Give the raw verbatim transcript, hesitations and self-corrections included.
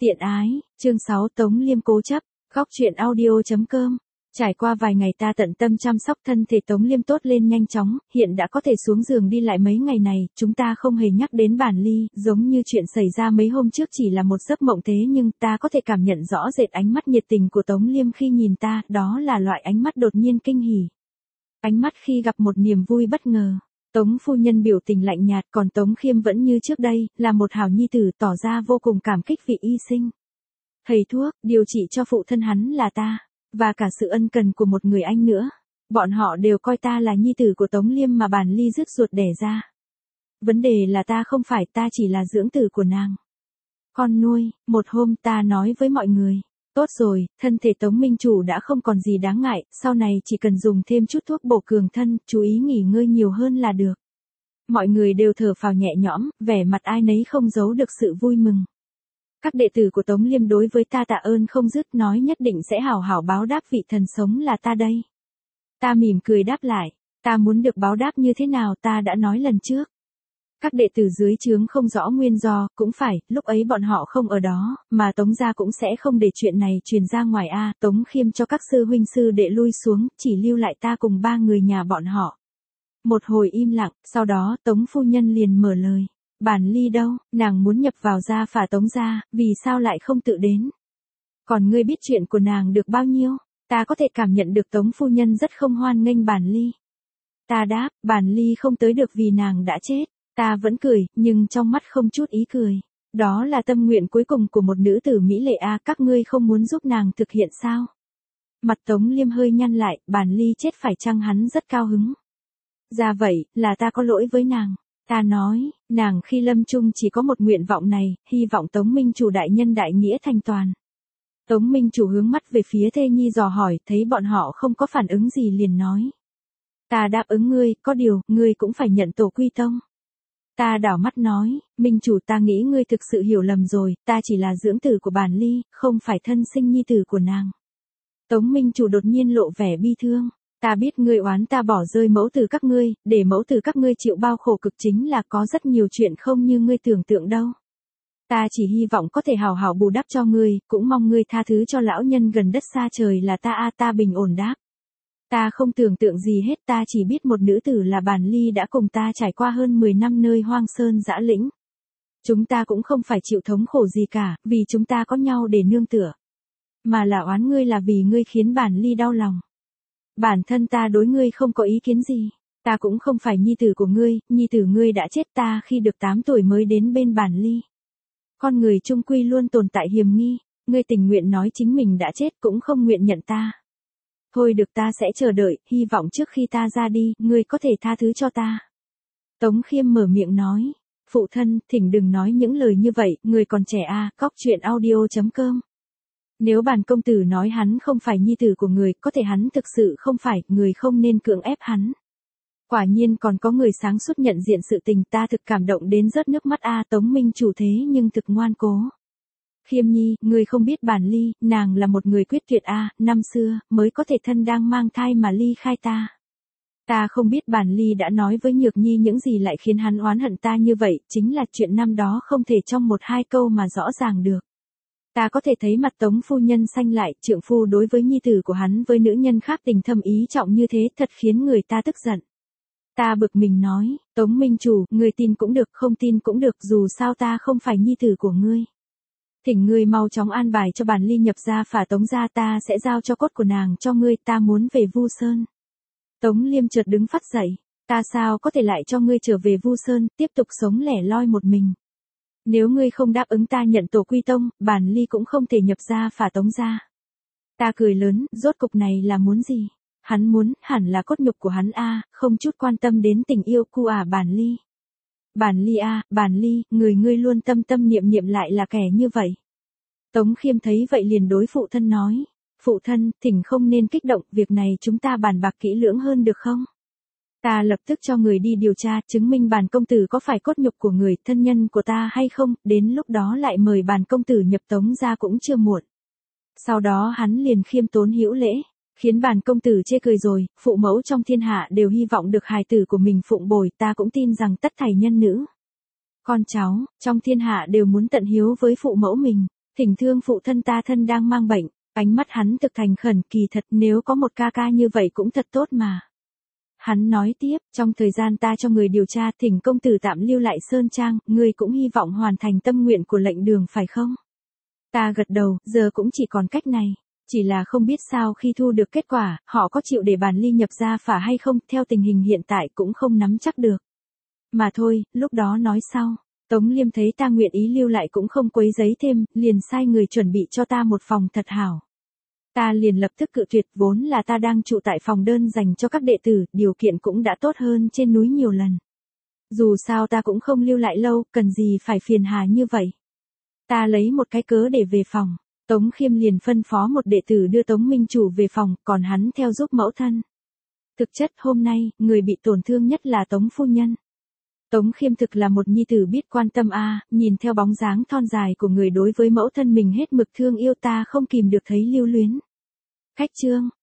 Tiện ái, chương sáu Tống Liêm cố chấp, góc truyện audio.com. Trải qua vài ngày ta tận tâm chăm sóc thân thể Tống Liêm tốt lên nhanh chóng, hiện đã có thể xuống giường đi lại mấy ngày này, chúng ta không hề nhắc đến bản ly, giống như chuyện xảy ra mấy hôm trước chỉ là một giấc mộng thế nhưng ta có thể cảm nhận rõ rệt ánh mắt nhiệt tình của Tống Liêm khi nhìn ta, đó là loại ánh mắt đột nhiên kinh hỉ. Ánh mắt khi gặp một niềm vui bất ngờ. Tống phu nhân biểu tình lạnh nhạt, còn Tống Khiêm vẫn như trước đây, là một hảo nhi tử tỏ ra vô cùng cảm kích vì y sinh. Thầy thuốc, điều trị cho phụ thân hắn là ta, và cả sự ân cần của một người anh nữa. Bọn họ đều coi ta là nhi tử của Tống Liêm mà bản ly rứt ruột đẻ ra. Vấn đề là ta không phải, ta chỉ là dưỡng tử của nàng. Con nuôi, một hôm ta nói với mọi người. Tốt rồi, thân thể Tống Minh Chủ đã không còn gì đáng ngại, sau này chỉ cần dùng thêm chút thuốc bổ cường thân, chú ý nghỉ ngơi nhiều hơn là được. Mọi người đều thở phào nhẹ nhõm, vẻ mặt ai nấy không giấu được sự vui mừng. Các đệ tử của Tống Liêm đối với ta tạ ơn không dứt, nói nhất định sẽ hảo hảo báo đáp vị thần sống là ta đây. Ta mỉm cười đáp lại, ta muốn được báo đáp như thế nào ta đã nói lần trước. Các đệ tử dưới trướng không rõ nguyên do, cũng phải, lúc ấy bọn họ không ở đó, mà Tống gia cũng sẽ không để chuyện này truyền ra ngoài a. Tống Khiêm cho các sư huynh sư đệ lui xuống, chỉ lưu lại ta cùng ba người nhà bọn họ. Một hồi im lặng, sau đó Tống phu nhân liền mở lời. Bản ly đâu, nàng muốn nhập vào gia phả Tống gia, vì sao lại không tự đến? Còn ngươi biết chuyện của nàng được bao nhiêu? Ta có thể cảm nhận được Tống phu nhân rất không hoan nghênh bản ly. Ta đáp, bản ly không tới được vì nàng đã chết. Ta vẫn cười, nhưng trong mắt không chút ý cười. Đó là tâm nguyện cuối cùng của một nữ tử mỹ lệ a, các ngươi không muốn giúp nàng thực hiện sao? Mặt Tống Liêm hơi nhăn lại, bản ly chết phải chăng hắn rất cao hứng. Ra vậy, là ta có lỗi với nàng. Ta nói, nàng khi lâm chung chỉ có một nguyện vọng này, hy vọng Tống Minh Chủ đại nhân đại nghĩa thành toàn. Tống Minh Chủ hướng mắt về phía thê nhi dò hỏi, thấy bọn họ không có phản ứng gì liền nói. Ta đáp ứng ngươi, có điều, ngươi cũng phải nhận tổ quy tông. Ta đảo mắt nói, Minh Chủ ta nghĩ ngươi thực sự hiểu lầm rồi, ta chỉ là dưỡng tử của bản ly, không phải thân sinh nhi tử của nàng. Tống Minh Chủ đột nhiên lộ vẻ bi thương, ta biết ngươi oán ta bỏ rơi mẫu tử các ngươi, để mẫu tử các ngươi chịu bao khổ cực chính là có rất nhiều chuyện không như ngươi tưởng tượng đâu. Ta chỉ hy vọng có thể hào hảo bù đắp cho ngươi, cũng mong ngươi tha thứ cho lão nhân gần đất xa trời là ta a. Ta bình ổn đáp. Ta không tưởng tượng gì hết, ta chỉ biết một nữ tử là bản ly đã cùng ta trải qua hơn mười năm nơi hoang sơn dã lĩnh. Chúng ta cũng không phải chịu thống khổ gì cả, vì chúng ta có nhau để nương tựa. Mà là oán ngươi là vì ngươi khiến bản ly đau lòng. Bản thân ta đối ngươi không có ý kiến gì. Ta cũng không phải nhi tử của ngươi, nhi tử ngươi đã chết, ta khi được tám tuổi mới đến bên bản ly. Con người chung quy luôn tồn tại hiềm nghi, ngươi tình nguyện nói chính mình đã chết cũng không nguyện nhận ta. Thôi được, ta sẽ chờ đợi, hy vọng trước khi ta ra đi, ngươi có thể tha thứ cho ta. Tống Khiêm mở miệng nói, phụ thân, thỉnh đừng nói những lời như vậy, người còn trẻ a. Góc truyện audio.com. Nếu bản công tử nói hắn không phải nhi tử của người, có thể hắn thực sự không phải, người không nên cưỡng ép hắn. Quả nhiên còn có người sáng suốt nhận diện sự tình, ta thực cảm động đến rớt nước mắt a. Tống Minh Chủ thế nhưng thực ngoan cố. Khiêm nhi, ngươi không biết bản ly, nàng là một người quyết tuyệt a, năm xưa, mới có thể thân đang mang thai mà ly khai ta. Ta không biết bản ly đã nói với Nhược Nhi những gì lại khiến hắn oán hận ta như vậy, chính là chuyện năm đó không thể trong một hai câu mà rõ ràng được. Ta có thể thấy mặt Tống phu nhân xanh lại, trượng phu đối với nhi tử của hắn với nữ nhân khác tình thâm ý trọng như thế, thật khiến người ta tức giận. Ta bực mình nói, Tống Minh Chủ, ngươi tin cũng được, không tin cũng được, dù sao ta không phải nhi tử của ngươi. Thỉnh ngươi mau chóng an bài cho bản ly nhập gia phả Tống gia, ta sẽ giao cho cốt của nàng cho ngươi, ta muốn về Vu Sơn. Tống Liêm chợt đứng phát dậy, ta sao có thể lại cho ngươi trở về Vu Sơn, tiếp tục sống lẻ loi một mình. Nếu ngươi không đáp ứng ta nhận tổ quy tông, bản ly cũng không thể nhập gia phả Tống gia. Ta cười lớn, rốt cục này là muốn gì? Hắn muốn, hẳn là cốt nhục của hắn a, không chút quan tâm đến tình yêu cu à bản ly. Bản ly a, bản ly, người ngươi luôn tâm tâm niệm niệm lại là kẻ như vậy. Tống Khiêm thấy vậy liền đối phụ thân nói, phụ thân, thỉnh không nên kích động, việc này chúng ta bàn bạc kỹ lưỡng hơn được không? Ta lập tức cho người đi điều tra, chứng minh bản công tử có phải cốt nhục của người thân nhân của ta hay không, đến lúc đó lại mời bản công tử nhập Tống gia cũng chưa muộn. Sau đó hắn liền khiêm tốn hữu lễ, khiến bản công tử chê cười rồi, phụ mẫu trong thiên hạ đều hy vọng được hài tử của mình phụng bồi, ta cũng tin rằng tất thảy nhân nữ. Con cháu, trong thiên hạ đều muốn tận hiếu với phụ mẫu mình. Thỉnh thương phụ thân ta thân đang mang bệnh, ánh mắt hắn thực thành khẩn, kỳ thật nếu có một ca ca như vậy cũng thật tốt mà. Hắn nói tiếp, trong thời gian ta cho người điều tra, thỉnh công tử tạm lưu lại Sơn Trang, ngươi cũng hy vọng hoàn thành tâm nguyện của lệnh đường phải không? Ta gật đầu, giờ cũng chỉ còn cách này. Chỉ là không biết sao khi thu được kết quả, họ có chịu để bản ly nhập gia phả hay không, theo tình hình hiện tại cũng không nắm chắc được. Mà thôi, lúc đó nói sau. Tống Liêm thấy ta nguyện ý lưu lại cũng không quấy giấy thêm, liền sai người chuẩn bị cho ta một phòng thật hảo. Ta liền lập tức cự tuyệt, vốn là ta đang trụ tại phòng đơn dành cho các đệ tử, điều kiện cũng đã tốt hơn trên núi nhiều lần. Dù sao ta cũng không lưu lại lâu, cần gì phải phiền hà như vậy. Ta lấy một cái cớ để về phòng. Tống Khiêm liền phân phó một đệ tử đưa Tống Minh Chủ về phòng, còn hắn theo giúp mẫu thân. Thực chất hôm nay, người bị tổn thương nhất là Tống phu nhân. Tống Khiêm thực là một nhi tử biết quan tâm a, nhìn theo bóng dáng thon dài của người đối với mẫu thân mình hết mực thương yêu, ta không kìm được thấy lưu luyến. Khách trương,